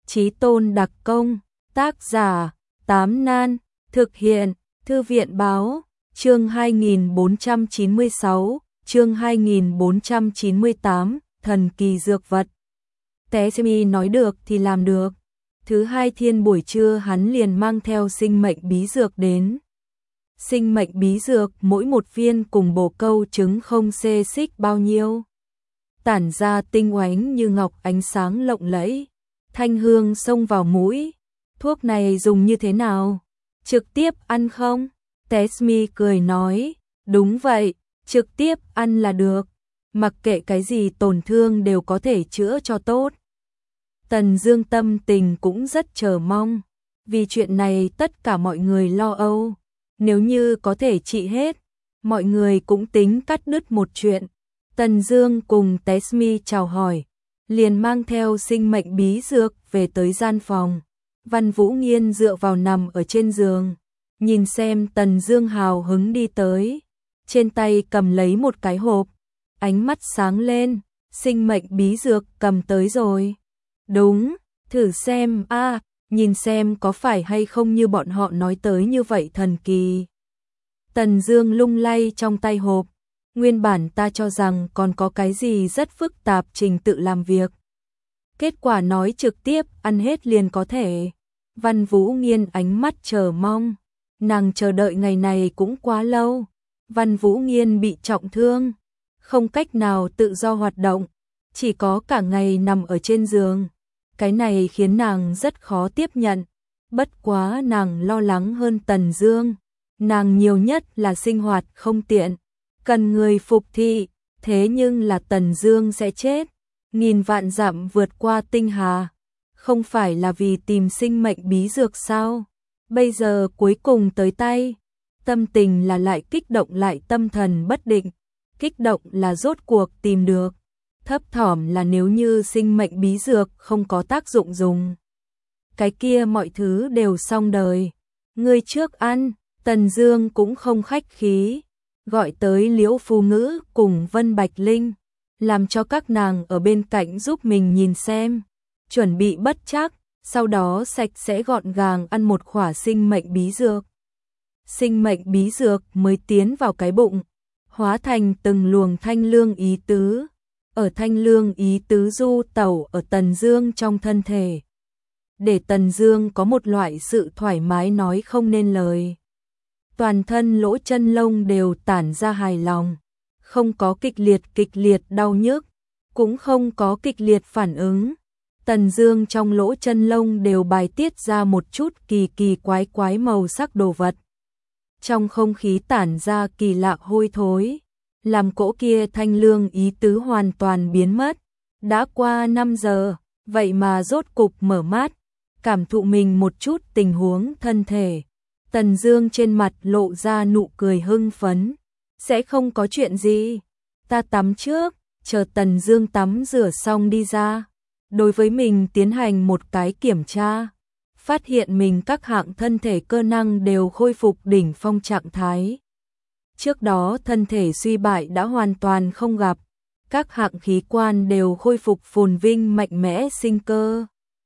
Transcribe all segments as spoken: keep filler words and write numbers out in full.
Chí tôn đặc công, tác giả, Tám Nan, thực hiện, Thư viện báo, chương hai nghìn bốn trăm chín mươi sáu, chương hai nghìn bốn trăm chín mươi tám, thần kỳ dược vật. Tessmi nói được thì làm được. Thứ hai thiên buổi trưa hắn liền mang theo sinh mệnh bí dược đến. Sinh mệnh bí dược mỗi một viên cùng bổ câu trứng không xê xích bao nhiêu. Tản ra tinh oánh như ngọc, ánh sáng lộng lẫy. Thanh hương xông vào mũi. Thuốc này dùng như thế nào? Trực tiếp ăn không? Tessmi cười nói, đúng vậy, trực tiếp ăn là được. Mặc kệ cái gì tổn thương đều có thể chữa cho tốt. Tần Dương tâm tình cũng rất chờ mong. Vì chuyện này tất cả mọi người lo âu. Nếu như có thể trị hết, mọi người cũng tính cắt đứt một chuyện. Tần Dương cùng Tessmi chào hỏi, liền mang theo sinh mệnh bí dược về tới gian phòng. Văn Vũ Nghiên dựa vào nằm ở trên giường, nhìn xem Tần Dương hào hứng đi tới, trên tay cầm lấy một cái hộp, ánh mắt sáng lên, sinh mệnh bí dược cầm tới rồi. Đúng, thử xem a, à, nhìn xem có phải hay không như bọn họ nói tới như vậy thần kỳ. Tần Dương lung lay trong tay hộp, nguyên bản ta cho rằng còn có cái gì rất phức tạp trình tự làm việc. Kết quả nói trực tiếp ăn hết liền có thể. Văn Vũ Nghiên ánh mắt chờ mong, nàng chờ đợi ngày này cũng quá lâu. Văn Vũ Nghiên bị trọng thương, không cách nào tự do hoạt động, chỉ có cả ngày nằm ở trên giường. Cái này khiến nàng rất khó tiếp nhận, bất quá nàng lo lắng hơn Tần Dương. Nàng nhiều nhất là sinh hoạt không tiện, cần người phục thị, thế nhưng là Tần Dương sẽ chết. Nghìn vạn dặm vượt qua tinh hà, không phải là vì tìm sinh mệnh bí dược sao? Bây giờ cuối cùng tới tay, tâm tình là lại kích động lại tâm thần bất định. Kích động là rốt cuộc tìm được, thấp thỏm là nếu như sinh mệnh bí dược không có tác dụng dùng, cái kia mọi thứ đều xong đời. Ngươi trước ăn. Tần Dương cũng không khách khí, gọi tới Liễu Phu Ngữ cùng Vân Bạch Linh, làm cho các nàng ở bên cạnh giúp mình nhìn xem, chuẩn bị bất trắc, sau đó sạch sẽ gọn gàng ăn một khỏa sinh mệnh bí dược. Sinh mệnh bí dược mới tiến vào cái bụng, hóa thành từng luồng thanh lương ý tứ, ở thanh lương ý tứ du tẩu ở Tần Dương trong thân thể, để Tần Dương có một loại sự thoải mái nói không nên lời. Toàn thân lỗ chân lông đều tản ra hài lòng, không có kịch liệt kịch liệt đau nhức, cũng không có kịch liệt phản ứng. Tần Dương trong lỗ chân lông đều bài tiết ra một chút kỳ kỳ quái quái màu sắc đồ vật. Trong không khí tản ra kỳ lạ hôi thối, làm cỗ kia thanh lương ý tứ hoàn toàn biến mất. Đã qua năm giờ, vậy mà rốt cục mở mắt, cảm thụ mình một chút tình huống thân thể. Tần Dương trên mặt lộ ra nụ cười hưng phấn. Sẽ không có chuyện gì. Ta tắm trước. Chờ Tần Dương tắm rửa xong đi ra, đối với mình tiến hành một cái kiểm tra, phát hiện mình các hạng thân thể cơ năng đều khôi phục đỉnh phong trạng thái. Trước đó thân thể suy bại đã hoàn toàn không gặp, các hạng khí quan đều khôi phục phồn vinh mạnh mẽ sinh cơ.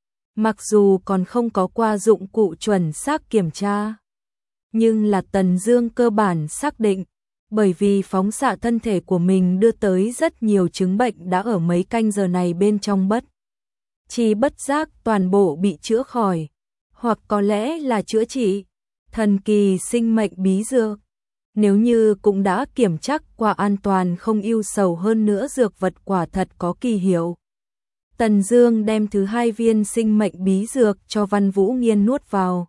Mặc dù còn không có qua dụng cụ chuẩn xác kiểm tra, nhưng là Tần Dương cơ bản xác định, bởi vì phóng xạ thân thể của mình đưa tới rất nhiều chứng bệnh đã ở mấy canh giờ này bên trong bất chi bất giác toàn bộ bị chữa khỏi, hoặc có lẽ là chữa trị. Thần kỳ sinh mệnh bí dược, nếu như cũng đã kiểm chắc qua an toàn không ưu sầu, hơn nữa dược vật quả thật có kỳ hiệu. Tần Dương đem thứ hai viên sinh mệnh bí dược cho Văn Vũ Nghiên nuốt vào,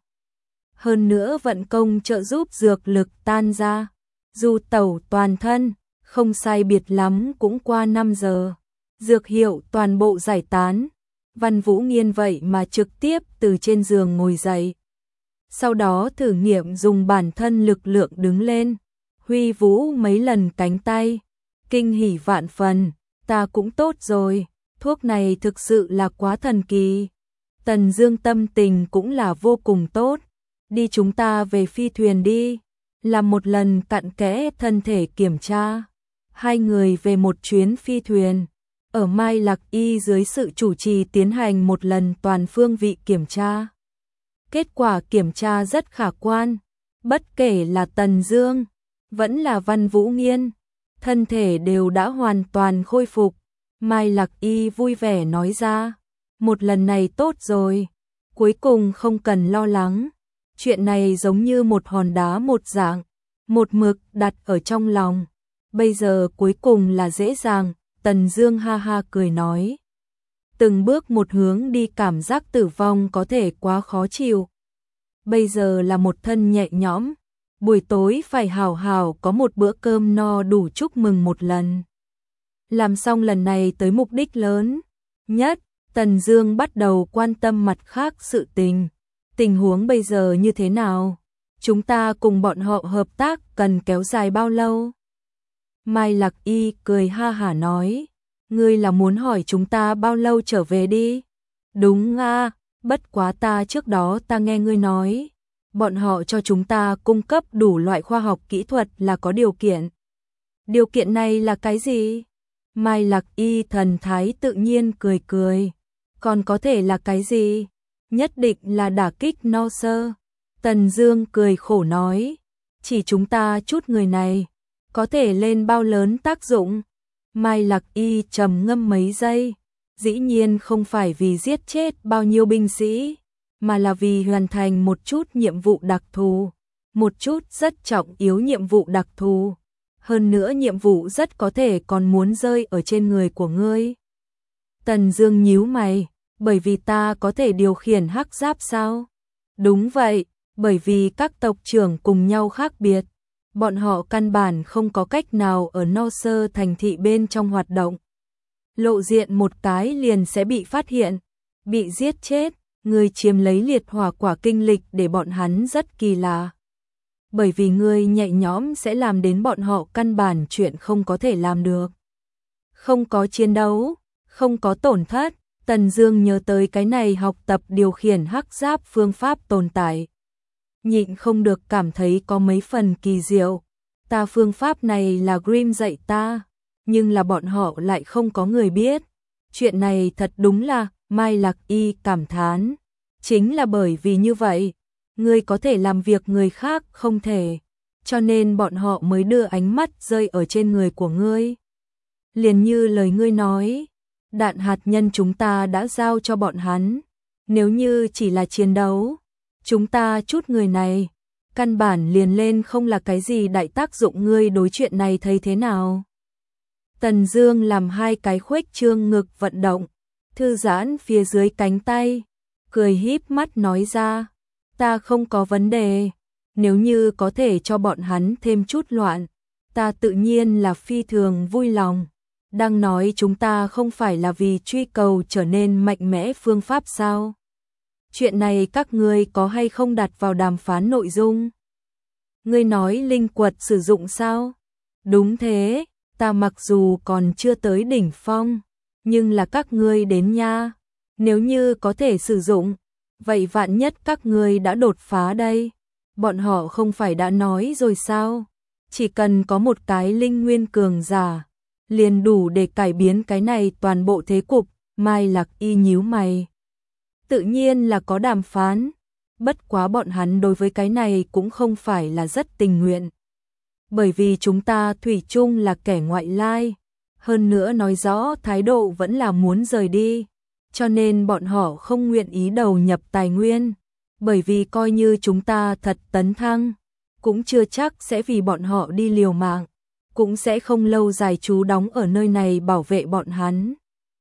hơn nữa vận công trợ giúp dược lực tan ra, du tẩu toàn thân, không sai biệt lắm cũng qua năm giờ, dược hiệu toàn bộ giải tán. Văn Vũ Nghiên vậy mà trực tiếp từ trên giường ngồi dậy, sau đó thử nghiệm dùng bản thân lực lượng đứng lên, huy vũ mấy lần cánh tay, kinh hỉ vạn phần. Ta cũng tốt rồi, thuốc này thực sự là quá thần kỳ. Tần Dương tâm tình cũng là vô cùng tốt. Đi, chúng ta về phi thuyền đi, làm một lần cặn kẽ thân thể kiểm tra. Hai người về một chuyến phi thuyền, ở Mai Lạc Y dưới sự chủ trì tiến hành một lần toàn phương vị kiểm tra. Kết quả kiểm tra rất khả quan, bất kể là Tần Dương, vẫn là Văn Vũ Nghiên, thân thể đều đã hoàn toàn khôi phục. Mai Lạc Y vui vẻ nói ra, một lần này tốt rồi, cuối cùng không cần lo lắng, chuyện này giống như một hòn đá một dạng, một mực đặt ở trong lòng, bây giờ cuối cùng là dễ dàng. Tần Dương ha ha cười nói, từng bước một hướng đi, cảm giác tử vong có thể quá khó chịu. Bây giờ là một thân nhẹ nhõm, buổi tối phải hào hào có một bữa cơm no đủ chúc mừng một lần. Làm xong lần này tới mục đích lớn nhất, Tần Dương bắt đầu quan tâm mặt khác sự tình. Tình huống bây giờ như thế nào? Chúng ta cùng bọn họ hợp tác cần kéo dài bao lâu? Mai Lạc Y cười ha hả nói, ngươi là muốn hỏi chúng ta bao lâu trở về đi? Đúng à, bất quá ta trước đó ta nghe ngươi nói, bọn họ cho chúng ta cung cấp đủ loại khoa học kỹ thuật là có điều kiện. Điều kiện này là cái gì? Mai Lạc Y thần thái tự nhiên cười cười, còn có thể là cái gì? Nhất định là đả kích no sơ. Tần Dương cười khổ nói, chỉ chúng ta chút người này, có thể lên bao lớn tác dụng? Mai Lạc Y trầm ngâm mấy giây, dĩ nhiên không phải vì giết chết bao nhiêu binh sĩ, mà là vì hoàn thành một chút nhiệm vụ đặc thù, một chút rất trọng yếu nhiệm vụ đặc thù. Hơn nữa nhiệm vụ rất có thể còn muốn rơi ở trên người của ngươi. Tần Dương nhíu mày, bởi vì ta có thể điều khiển hắc giáp sao? Đúng vậy, bởi vì các tộc trưởng cùng nhau khác biệt, bọn họ căn bản không có cách nào ở no sơ thành thị bên trong hoạt động. Lộ diện một cái liền sẽ bị phát hiện, bị giết chết, ngươi chiếm lấy liệt hỏa quả kinh lịch để bọn hắn rất kỳ lạ. Bởi vì ngươi nhẹ nhõm sẽ làm đến bọn họ căn bản chuyện không có thể làm được. Không có chiến đấu, không có tổn thất, Tần Dương nhớ tới cái này học tập điều khiển hắc giáp phương pháp tồn tại. Nhịn không được cảm thấy có mấy phần kỳ diệu. Ta phương pháp này là Grimm dạy ta, nhưng là bọn họ lại không có người biết. Chuyện này thật đúng là, Mai Lạc Y cảm thán. Chính là bởi vì như vậy, ngươi có thể làm việc người khác không thể, cho nên bọn họ mới đưa ánh mắt rơi ở trên người của ngươi. Liền như lời ngươi nói, đạn hạt nhân chúng ta đã giao cho bọn hắn, nếu như chỉ là chiến đấu, chúng ta chút người này, căn bản liền lên không là cái gì đại tác dụng. Ngươi đối chuyện này thấy thế nào? Tần Dương làm hai cái khuếch trương ngực vận động, thư giãn phía dưới cánh tay, cười híp mắt nói ra, ta không có vấn đề, nếu như có thể cho bọn hắn thêm chút loạn, ta tự nhiên là phi thường vui lòng. Đang nói chúng ta không phải là vì truy cầu trở nên mạnh mẽ phương pháp sao? Chuyện này các ngươi có hay không đặt vào đàm phán nội dung? Ngươi nói linh quật sử dụng sao? Đúng thế, ta mặc dù còn chưa tới đỉnh phong, nhưng là các ngươi đến nha, nếu như có thể sử dụng, vậy vạn nhất các ngươi đã đột phá đây, bọn họ không phải đã nói rồi sao? Chỉ cần có một cái linh nguyên cường giả, liền đủ để cải biến cái này toàn bộ thế cục. Mai Lạc Y nhíu mày. Tự nhiên là có đàm phán, bất quá bọn hắn đối với cái này cũng không phải là rất tình nguyện. Bởi vì chúng ta thủy chung là kẻ ngoại lai, hơn nữa nói rõ thái độ vẫn là muốn rời đi, cho nên bọn họ không nguyện ý đầu nhập tài nguyên, bởi vì coi như chúng ta thật tấn thăng, cũng chưa chắc sẽ vì bọn họ đi liều mạng, cũng sẽ không lâu dài trú đóng ở nơi này bảo vệ bọn hắn.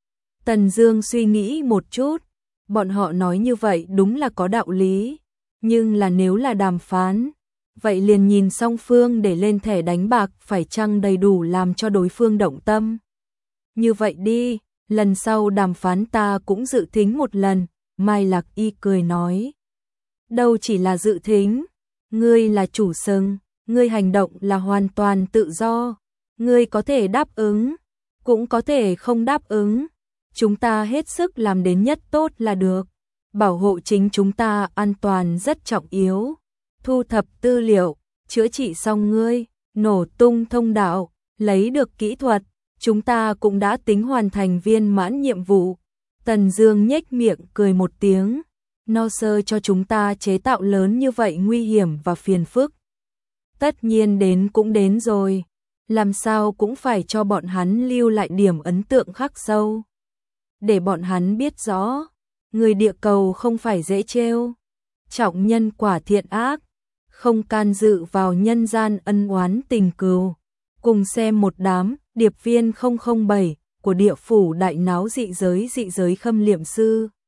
Tần Dương suy nghĩ một chút, bọn họ nói như vậy đúng là có đạo lý, nhưng là nếu là đàm phán, vậy liền nhìn song phương để lên thẻ đánh bạc phải chăng đầy đủ làm cho đối phương động tâm. Như vậy đi, lần sau đàm phán ta cũng dự thính một lần. Mai Lạc Y cười nói, đâu chỉ là dự thính, ngươi là chủ sừng, ngươi hành động là hoàn toàn tự do, ngươi có thể đáp ứng, cũng có thể không đáp ứng, chúng ta hết sức làm đến nhất tốt là được. Bảo hộ chính chúng ta an toàn rất trọng yếu, thu thập tư liệu, chữa trị xong ngươi, nổ tung thông đạo, lấy được kỹ thuật, chúng ta cũng đã tính hoàn thành viên mãn nhiệm vụ. Tần Dương nhếch miệng cười một tiếng, no sơ cho chúng ta chế tạo lớn như vậy nguy hiểm và phiền phức. Tất nhiên đến cũng đến rồi, làm sao cũng phải cho bọn hắn lưu lại điểm ấn tượng khắc sâu. Để bọn hắn biết rõ, người địa cầu không phải dễ trêu, trọng nhân quả thiện ác, không can dự vào nhân gian ân oán tình cừu. Cùng xem một đám điệp viên không không bảy của địa phủ đại náo dị giới dị giới khâm liệm sư.